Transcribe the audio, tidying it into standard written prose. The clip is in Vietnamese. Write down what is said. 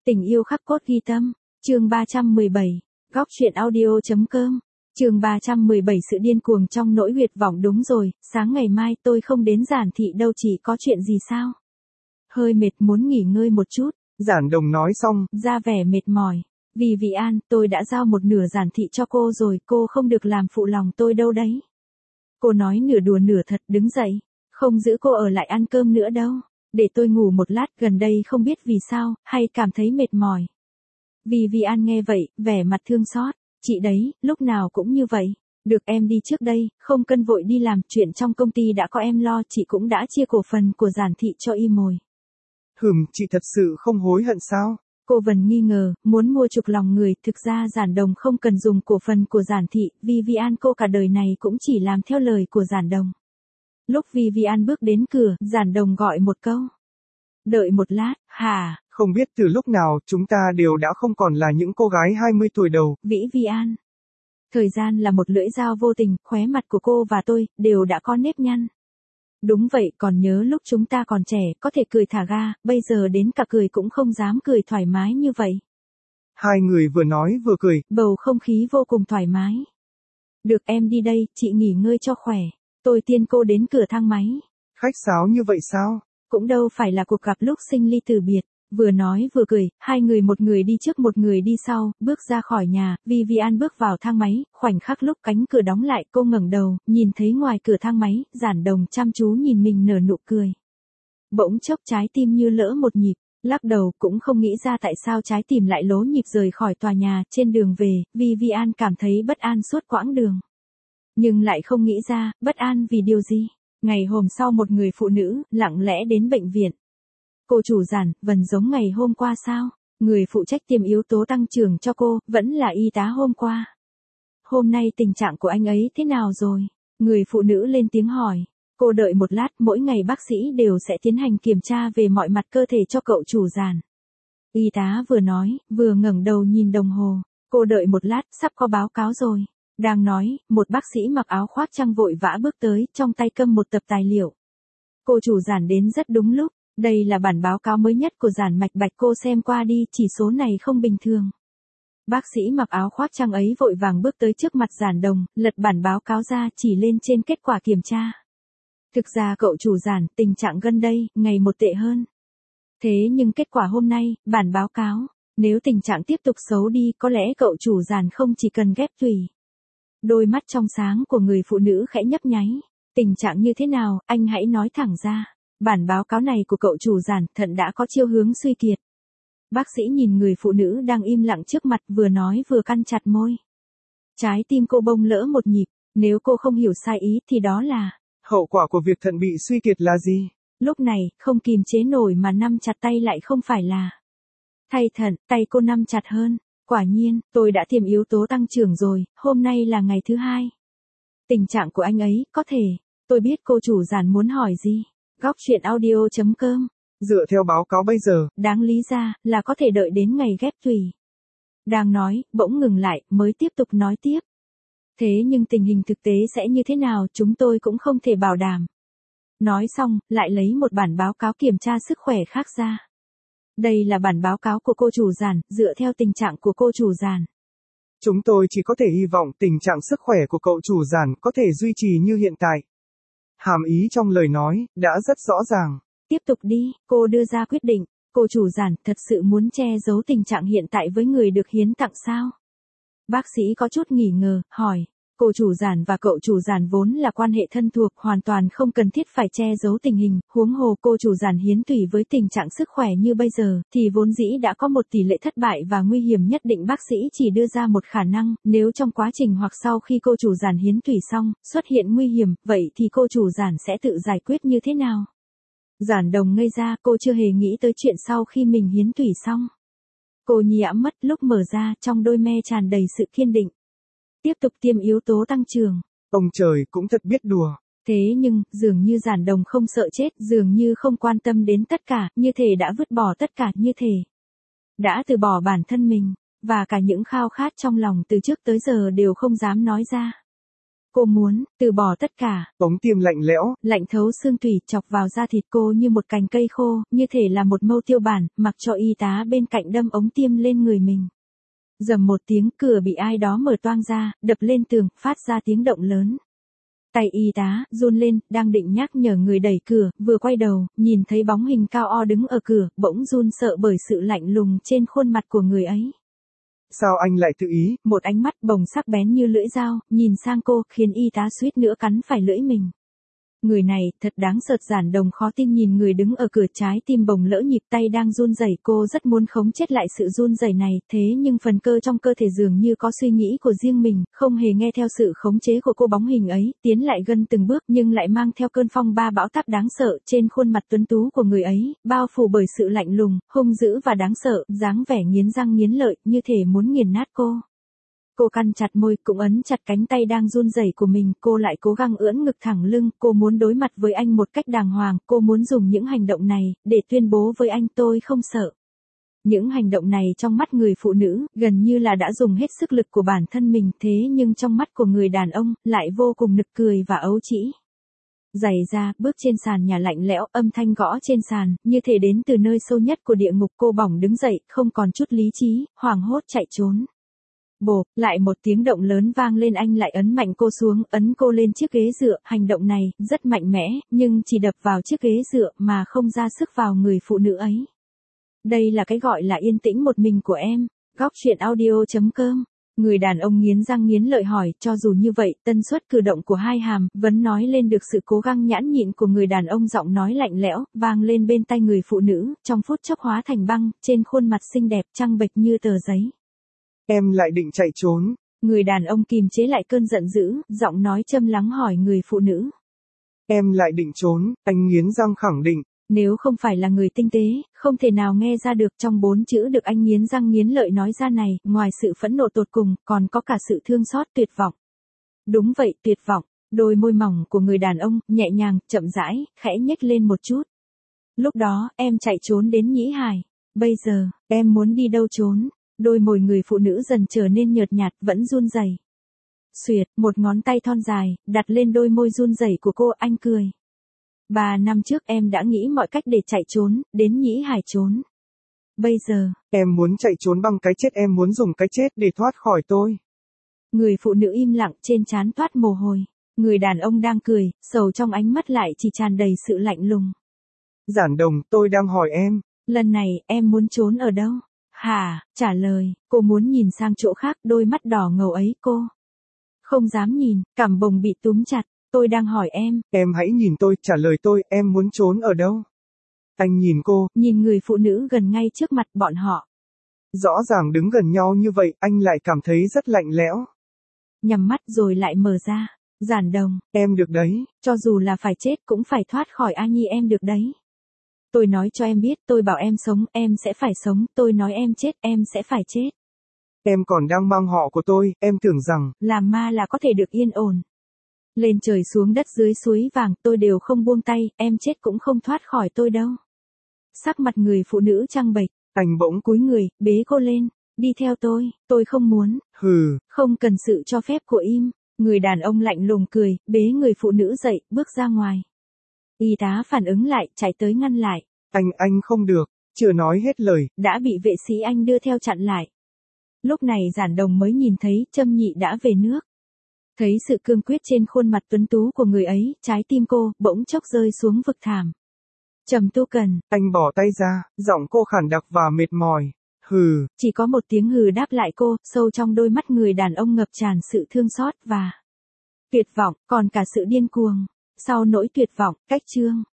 Tình yêu khắc cốt ghi tâm, chương 317, góc truyện audio.com, chương 317 sự điên cuồng trong nỗi huyệt vọng. Đúng rồi, sáng ngày mai tôi không đến Giản thị đâu, chỉ có chuyện gì sao? Hơi mệt muốn nghỉ ngơi một chút. Giản Đồng nói xong, ra vẻ mệt mỏi. Vì An, tôi đã giao một nửa Giản thị cho cô rồi, cô không được làm phụ lòng tôi đâu đấy. Cô nói nửa đùa nửa thật, đứng dậy. Không giữ cô ở lại ăn cơm nữa đâu. Để tôi ngủ một lát, gần đây không biết vì sao, hay cảm thấy mệt mỏi. Vì An nghe vậy, vẻ mặt thương xót. Chị đấy, lúc nào cũng như vậy. Được em đi trước đây, không cần vội đi làm, chuyện trong công ty đã có em lo, chị cũng đã chia cổ phần của Giản thị cho Y Mồi. Chị thật sự không hối hận sao? Cô Vân nghi ngờ, muốn mua chuộc lòng người, thực ra Giản Đồng không cần dùng cổ phần của Giản thị, vì An cô cả đời này cũng chỉ làm theo lời của Giản Đồng. Lúc An bước đến cửa, Giản Đồng gọi một câu. Đợi một lát, hả? Không biết từ lúc nào chúng ta đều đã không còn là những cô gái 20 tuổi đầu. Vĩ An. Thời gian là một lưỡi dao vô tình, khóe mặt của cô và tôi, đều đã có nếp nhăn. Đúng vậy, còn nhớ lúc chúng ta còn trẻ, có thể cười thả ga, bây giờ đến cả cười cũng không dám cười thoải mái như vậy. Hai người vừa nói vừa cười. Bầu không khí vô cùng thoải mái. Được em đi đây, chị nghỉ ngơi cho khỏe. Tôi tiên cô đến cửa thang máy. Khách sáo như vậy sao? Cũng đâu phải là cuộc gặp lúc sinh ly từ biệt. Vừa nói vừa cười, hai người một người đi trước một người đi sau, bước ra khỏi nhà, An bước vào thang máy, khoảnh khắc lúc cánh cửa đóng lại, cô ngẩng đầu, nhìn thấy ngoài cửa thang máy, Giản Đồng chăm chú nhìn mình nở nụ cười. Bỗng chốc trái tim như lỡ một nhịp, lắc đầu cũng không nghĩ ra tại sao trái tim lại lố nhịp rời khỏi tòa nhà. Trên đường về, An cảm thấy bất an suốt quãng đường. Nhưng lại không nghĩ ra, bất an vì điều gì. Ngày hôm sau một người phụ nữ, lặng lẽ đến bệnh viện. Cô chủ Giản, vẫn giống ngày hôm qua sao? Người phụ trách tiêm yếu tố tăng trưởng cho cô, vẫn là y tá hôm qua. Hôm nay tình trạng của anh ấy thế nào rồi? Người phụ nữ lên tiếng hỏi. Cô đợi một lát, mỗi ngày bác sĩ đều sẽ tiến hành kiểm tra về mọi mặt cơ thể cho cậu chủ Giản. Y tá vừa nói, vừa ngẩng đầu nhìn đồng hồ. Cô đợi một lát, sắp có báo cáo rồi. Đang nói, một bác sĩ mặc áo khoác trắng vội vã bước tới, trong tay cầm một tập tài liệu. Cô chủ Giản đến rất đúng lúc. Đây là bản báo cáo mới nhất của Giản Mạch Bạch, cô xem qua đi, chỉ số này không bình thường. Bác sĩ mặc áo khoác trắng ấy vội vàng bước tới trước mặt Giản Đồng, lật bản báo cáo ra, chỉ lên trên kết quả kiểm tra. Thực ra cậu chủ Giản, tình trạng gần đây, ngày một tệ hơn. Thế nhưng kết quả hôm nay, bản báo cáo, nếu tình trạng tiếp tục xấu đi, có lẽ cậu chủ Giản không chỉ cần ghép tủy. Đôi mắt trong sáng của người phụ nữ khẽ nhấp nháy. Tình trạng như thế nào, anh hãy nói thẳng ra. Bản báo cáo này của cậu chủ Giản, thận đã có chiêu hướng suy kiệt. Bác sĩ nhìn người phụ nữ đang im lặng trước mặt, vừa nói vừa cắn chặt môi. Trái tim cô bông lỡ một nhịp, nếu cô không hiểu sai ý thì đó là hậu quả của việc thận bị suy kiệt là gì? Lúc này, không kìm chế nổi mà nắm chặt tay lại không phải là thay thận, tay cô nắm chặt hơn. Quả nhiên, tôi đã tiêm yếu tố tăng trưởng rồi, hôm nay là ngày thứ 2. Tình trạng của anh ấy, có thể, tôi biết cô chủ Giản muốn hỏi gì. Góc truyện audio.com. Dựa theo báo cáo bây giờ, đáng lý ra, là có thể đợi đến ngày ghép tủy. Đang nói, bỗng ngừng lại, mới tiếp tục nói tiếp. Thế nhưng tình hình thực tế sẽ như thế nào chúng tôi cũng không thể bảo đảm. Nói xong, lại lấy một bản báo cáo kiểm tra sức khỏe khác ra. Đây là bản báo cáo của cô chủ Giản, dựa theo tình trạng của cô chủ Giản. Chúng tôi chỉ có thể hy vọng tình trạng sức khỏe của cậu chủ Giản có thể duy trì như hiện tại. Hàm ý trong lời nói, đã rất rõ ràng. Tiếp tục đi, cô đưa ra quyết định. Cô chủ Giản thật sự muốn che giấu tình trạng hiện tại với người được hiến tặng sao? Bác sĩ có chút nghi ngờ, hỏi. Cô chủ Giản và cậu chủ Giản vốn là quan hệ thân thuộc, hoàn toàn không cần thiết phải che giấu tình hình, huống hồ cô chủ Giản hiến tủy với tình trạng sức khỏe như bây giờ, thì vốn dĩ đã có một tỷ lệ thất bại và nguy hiểm nhất định. Bác sĩ chỉ đưa ra một khả năng, nếu trong quá trình hoặc sau khi cô chủ Giản hiến tủy xong, xuất hiện nguy hiểm, vậy thì cô chủ Giản sẽ tự giải quyết như thế nào? Giản Đồng ngây ra, cô chưa hề nghĩ tới chuyện sau khi mình hiến tủy xong. Cô nhíu mắt, lúc mở ra, trong đôi me tràn đầy sự kiên định. Tiếp tục tiêm yếu tố tăng trưởng. Ông trời cũng thật biết đùa. Thế nhưng, dường như Giản Đồng không sợ chết, dường như không quan tâm đến tất cả, như thể đã vứt bỏ tất cả, như thể đã từ bỏ bản thân mình, và cả những khao khát trong lòng từ trước tới giờ đều không dám nói ra. Cô muốn từ bỏ tất cả. Ống tiêm lạnh lẽo, Lạnh thấu xương tủy chọc vào da thịt cô như một cành cây khô, như thể là một mâu tiêu bản, mặc cho y tá bên cạnh đâm ống tiêm lên người mình. Rầm một tiếng, cửa bị ai đó mở toang ra, đập lên tường, phát ra tiếng động lớn. Tay y tá run lên, đang định nhắc nhở người đẩy cửa, vừa quay đầu, nhìn thấy bóng hình cao o đứng ở cửa, bỗng run sợ bởi sự lạnh lùng trên khuôn mặt của người ấy. Sao anh lại tự ý? Một ánh mắt bồng sắc bén như lưỡi dao, nhìn sang cô, khiến y tá suýt nữa cắn phải lưỡi mình. Người này, thật đáng sợ. Giản Đồng khó tin nhìn người đứng ở cửa, trái tim bồng lỡ nhịp, tay đang run rẩy. Cô rất muốn khống chế lại sự run rẩy này, thế nhưng phần cơ trong cơ thể dường như có suy nghĩ của riêng mình, không hề nghe theo sự khống chế của cô. Bóng hình ấy, tiến lại gần từng bước nhưng lại mang theo cơn phong ba bão táp đáng sợ. Trên khuôn mặt tuấn tú của người ấy, bao phủ bởi sự lạnh lùng, hung dữ và đáng sợ, dáng vẻ nghiến răng nghiến lợi, như thể muốn nghiền nát cô. Cô cắn chặt môi, cũng ấn chặt cánh tay đang run rẩy của mình, cô lại cố gắng ưỡn ngực thẳng lưng, cô muốn đối mặt với anh một cách đàng hoàng, cô muốn dùng những hành động này, để tuyên bố với anh tôi không sợ. Những hành động này trong mắt người phụ nữ, gần như là đã dùng hết sức lực của bản thân mình, thế nhưng trong mắt của người đàn ông, lại vô cùng nực cười và ấu trĩ. Giày ra, bước trên sàn nhà lạnh lẽo, âm thanh gõ trên sàn, như thể đến từ nơi sâu nhất của địa ngục. Cô bỏng đứng dậy, không còn chút lý trí, hoảng hốt chạy trốn. Bộp, lại một tiếng động lớn vang lên, anh lại ấn mạnh cô xuống, ấn cô lên chiếc ghế dựa. Hành động này, rất mạnh mẽ, nhưng chỉ đập vào chiếc ghế dựa mà không ra sức vào người phụ nữ ấy. Đây là cái gọi là yên tĩnh một mình của em. Góc truyện audio.com. Người đàn ông nghiến răng nghiến lợi hỏi, cho dù như vậy, tần suất cử động của hai hàm, vẫn nói lên được sự cố gắng nhẫn nhịn của người đàn ông. Giọng nói lạnh lẽo, vang lên bên tai người phụ nữ, trong phút chốc hóa thành băng, trên khuôn mặt xinh đẹp trắng bệch như tờ giấy. Em lại định chạy trốn. Người đàn ông kìm chế lại cơn giận dữ, giọng nói châm lắng hỏi người phụ nữ. Em lại định trốn, anh nghiến răng khẳng định. Nếu không phải là người tinh tế, không thể nào nghe ra được trong 4 chữ được anh nghiến răng nghiến lợi nói ra này, ngoài sự phẫn nộ tột cùng, còn có cả sự thương xót tuyệt vọng. Đúng vậy, tuyệt vọng. Đôi môi mỏng của người đàn ông, nhẹ nhàng, chậm rãi, khẽ nhếch lên một chút. Lúc đó, em chạy trốn đến Nhĩ Hải. Bây giờ, em muốn đi đâu trốn? Đôi môi người phụ nữ dần trở nên nhợt nhạt, vẫn run rẩy. Xuyệt, một ngón tay thon dài, đặt lên đôi môi run rẩy của cô, anh cười. 3 năm trước em đã nghĩ mọi cách để chạy trốn, đến Nhĩ Hải trốn. Bây giờ, em muốn chạy trốn bằng cái chết, em muốn dùng cái chết để thoát khỏi tôi. Người phụ nữ im lặng, trên trán toát mồ hôi. Người đàn ông đang cười, sầu trong ánh mắt lại chỉ tràn đầy sự lạnh lùng. Giản Đồng, tôi đang hỏi em. Lần này, em muốn trốn ở đâu? Hả, trả lời, cô muốn nhìn sang chỗ khác, đôi mắt đỏ ngầu ấy cô. Không dám nhìn, cằm bồng bị túm chặt, tôi đang hỏi em. Em hãy nhìn tôi, trả lời tôi, em muốn trốn ở đâu? Anh nhìn cô. Nhìn người phụ nữ gần ngay trước mặt bọn họ. Rõ ràng đứng gần nhau như vậy, anh lại cảm thấy rất lạnh lẽo. Nhắm mắt rồi lại mở ra. Giản Đồng, em được đấy. Cho dù là phải chết cũng phải thoát khỏi A Nhi, em được đấy. Tôi nói cho em biết, tôi bảo em sống, em sẽ phải sống, tôi nói em chết, em sẽ phải chết. Em còn đang mang họ của tôi, em tưởng rằng, làm ma là có thể được yên ổn. Lên trời xuống đất dưới suối vàng, tôi đều không buông tay, em chết cũng không thoát khỏi tôi đâu. Sắc mặt người phụ nữ trắng bệch, anh bỗng cúi người, bế cô lên, đi theo tôi không muốn. Hừ. Không cần sự cho phép của im. Người đàn ông lạnh lùng cười, bế người phụ nữ dậy, bước ra ngoài. Y tá phản ứng lại, chạy tới ngăn lại. Anh không được, chưa nói hết lời. Đã bị vệ sĩ anh đưa theo chặn lại. Lúc này Giản Đồng mới nhìn thấy Trâm Nhị đã về nước. Thấy sự cương quyết trên khuôn mặt tuấn tú của người ấy, trái tim cô bỗng chốc rơi xuống vực thẳm. Trầm Tu Cần. Anh bỏ tay ra, giọng cô khàn đặc và mệt mỏi. Hừ. Chỉ có một tiếng hừ đáp lại cô, sâu trong đôi mắt người đàn ông ngập tràn sự thương xót và tuyệt vọng, còn cả sự điên cuồng. Sau nỗi tuyệt vọng, cách chương.